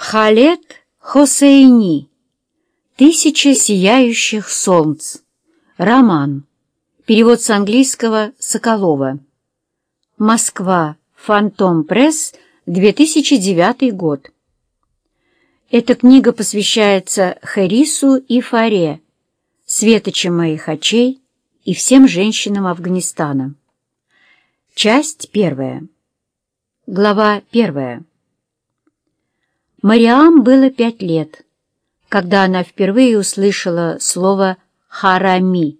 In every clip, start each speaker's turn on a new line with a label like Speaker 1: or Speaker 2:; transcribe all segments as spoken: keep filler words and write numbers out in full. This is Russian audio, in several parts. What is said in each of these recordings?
Speaker 1: Халед Хосейни. «Тысяча сияющих солнц». Роман. Перевод с английского Соколова. Москва. Фантом Пресс. две тысячи девятый год. Эта книга посвящается Харису и Фаре, светочам моих очей и всем женщинам Афганистана. Часть первая. Глава первая. Мариам было пять лет, когда она впервые услышала слово «харами».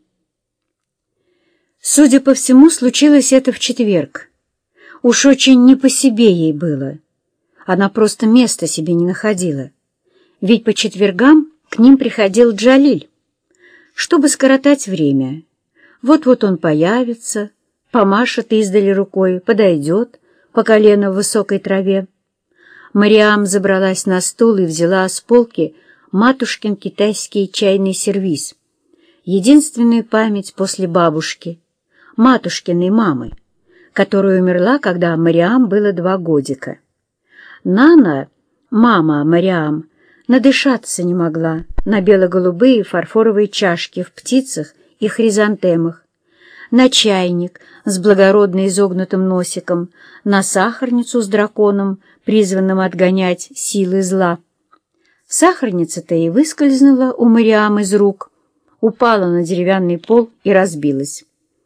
Speaker 1: Судя по всему, случилось это в четверг. Уж очень не по себе ей было. Она просто места себе не находила. Ведь по четвергам к ним приходил Джалиль, чтобы скоротать время. Вот-вот он появится, помашет издали рукой, подойдет по колено в высокой траве. Мариам забралась на стул и взяла с полки матушкин китайский чайный сервиз, единственную память после бабушки, матушкиной мамы, которая умерла, когда Мариам было два годика. Нана, мама Мариам, надышаться не могла на бело-голубые фарфоровые чашки в птицах и хризантемах, на чайник с благородно изогнутым носиком, на сахарницу с драконом, призванным отгонять силы зла. Сахарница-то и выскользнула у Мариам из рук, упала на деревянный пол и разбилась.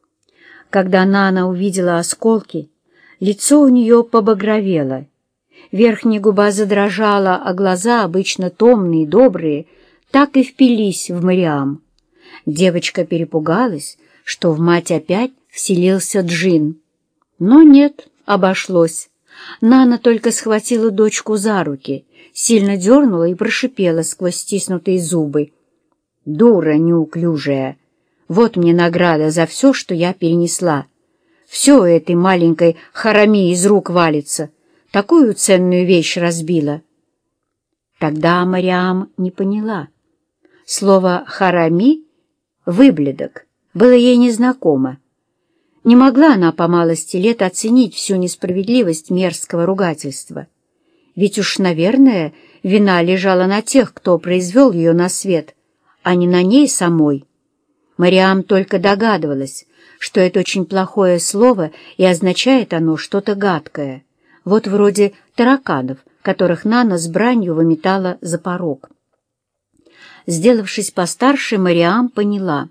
Speaker 1: Когда Нана увидела осколки, лицо у нее побагровело, верхняя губа задрожала, а глаза, обычно томные и добрые, так и впились в Мариам. Девочка перепугалась, что в мать опять вселился джин. Но нет, обошлось. Нана только схватила дочку за руки, сильно дернула и прошипела сквозь стиснутые зубы: «Дура неуклюжая! Вот мне награда за все, что я перенесла. Все этой маленькой харами из рук валится. Такую ценную вещь разбила». Тогда Мариам не поняла. Слово «харами» — «выблядок» было ей незнакомо. Не могла она по малости лет оценить всю несправедливость мерзкого ругательства. Ведь уж, наверное, вина лежала на тех, кто произвел ее на свет, а не на ней самой. Мариам только догадывалась, что это очень плохое слово, и означает оно что-то гадкое, вот вроде тараканов, которых Нана с бранью выметала за порог. Сделавшись постарше, Мариам поняла.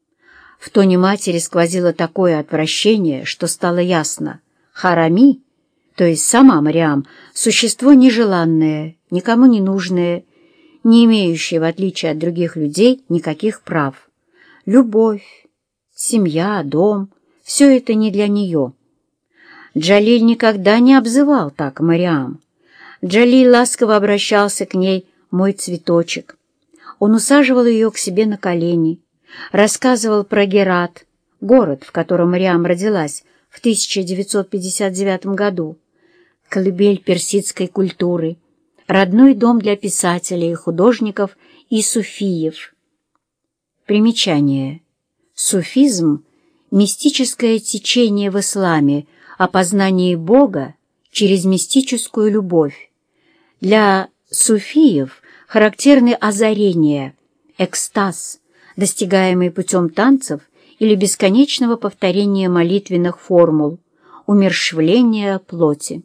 Speaker 1: В тоне матери сквозило такое отвращение, что стало ясно: харами, то есть сама Мариам, существо нежеланное, никому не нужное, не имеющее, в отличие от других людей, никаких прав. Любовь, семья, дом — все это не для нее. Джалиль никогда не обзывал так Мариам. Джалиль ласково обращался к ней: «мой цветочек». Он усаживал ее к себе на колени, рассказывал про Герат, город, в котором Мариам родилась в тысяча девятьсот пятьдесят девятом году, колыбель персидской культуры, родной дом для писателей, художников и суфиев. Примечание. Суфизм — мистическое течение в исламе о познании Бога через мистическую любовь. Для суфиев характерны озарения, экстаз, достигаемый путем танцев или бесконечного повторения молитвенных формул, умерщвления плоти.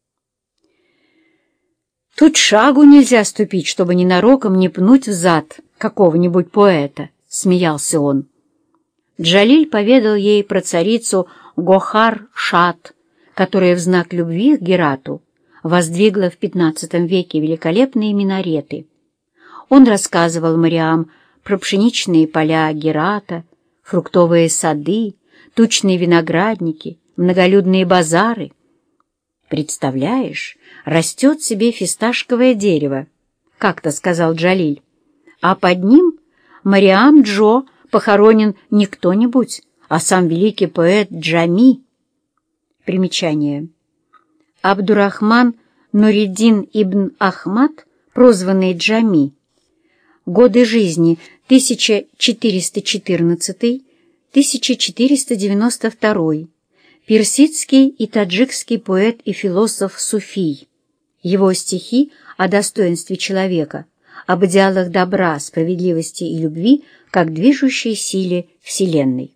Speaker 1: «Тут шагу нельзя ступить, чтобы ненароком не пнуть в зад какого-нибудь поэта», — смеялся он. Джалиль поведал ей про царицу Гохар-Шат, которая в знак любви к Герату воздвигла в пятнадцатом веке великолепные минареты. Он рассказывал Мариам про пшеничные поля Герата, фруктовые сады, тучные виноградники, многолюдные базары. «Представляешь, растет себе фисташковое дерево», — как-то сказал Джалиль, «а под ним Мариам Джо похоронен не кто-нибудь, а сам великий поэт Джами». Примечание. Абдурахман Нуриддин ибн Ахмад, прозванный Джами. Годы жизни тысяча четыреста четырнадцатый — тысяча четыреста девяносто второй. Персидский и таджикский поэт и философ-суфий. Его стихи о достоинстве человека, об идеалах добра, справедливости и любви как движущей силе Вселенной.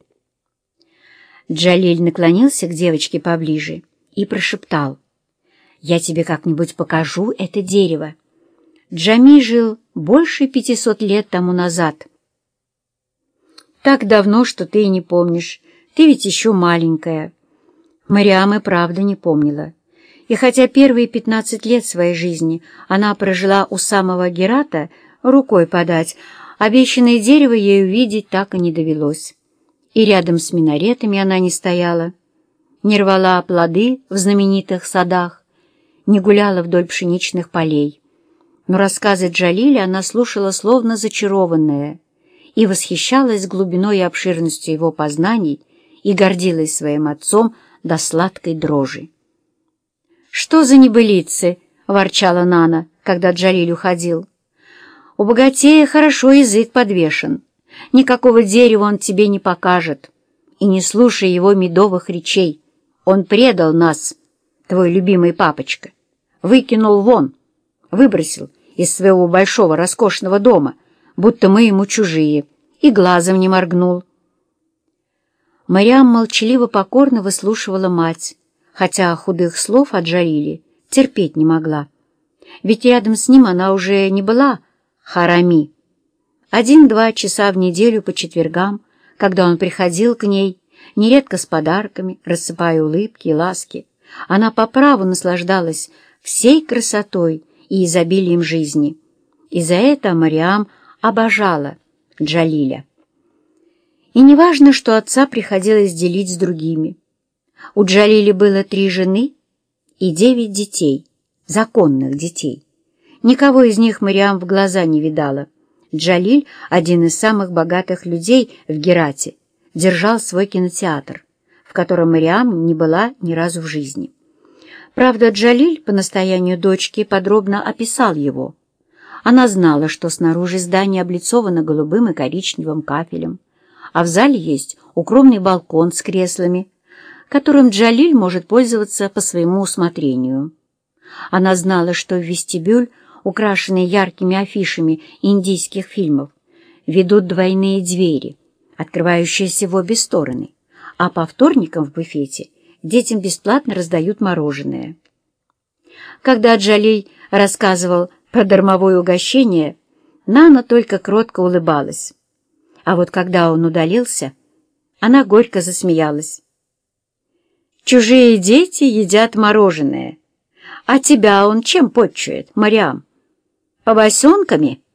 Speaker 1: Джалиль наклонился к девочке поближе и прошептал: «Я тебе как-нибудь покажу это дерево. Джами жил больше пятисот лет тому назад». «Так давно, что ты и не помнишь. Ты ведь еще маленькая». Мариам и правда не помнила. И хотя первые пятнадцать лет своей жизни она прожила у самого Герата, рукой подать, обещанное дерево ей увидеть так и не довелось. И рядом с минаретами она не стояла, не рвала плоды в знаменитых садах, не гуляла вдоль пшеничных полей. Но рассказы Джалиля она слушала словно зачарованная и восхищалась глубиной и обширностью его познаний и гордилась своим отцом до сладкой дрожи. «Что за небылицы?» — ворчала Нана, когда Джалиль уходил. «У богатея хорошо язык подвешен. Никакого дерева он тебе не покажет. И не слушай его медовых речей. Он предал нас, твой любимый папочка. Выкинул вон, выбросил из своего большого роскошного дома, будто мы ему чужие, и глазом не моргнул». Мариам молчаливо покорно выслушивала мать, хотя худых слов от Джалиля терпеть не могла. Ведь рядом с ним она уже не была харами. Один-два часа в неделю по четвергам, когда он приходил к ней, нередко с подарками, рассыпая улыбки и ласки, она по праву наслаждалась всей красотой и изобилием жизни. И за это Мариам обожала Джалиля. И неважно, что отца приходилось делить с другими. У Джалиля было три жены и девять детей, законных детей. Никого из них Мариам в глаза не видала. Джалиль, один из самых богатых людей в Герате, держал свой кинотеатр, в котором Мариам не была ни разу в жизни. Правда, Джалиль по настоянию дочки подробно описал его. Она знала, что снаружи здание облицовано голубым и коричневым кафелем, а в зале есть укромный балкон с креслами, которым Джалиль может пользоваться по своему усмотрению. Она знала, что в вестибюль, украшенный яркими афишами индийских фильмов, ведут двойные двери, открывающиеся в обе стороны, а по вторникам в буфете детям бесплатно раздают мороженое. Когда Джалиль рассказывал про дармовое угощение, Нана только кротко улыбалась. А вот когда он удалился, она горько засмеялась. «Чужие дети едят мороженое, а тебя он чем почует, Мариам? Побосенками?»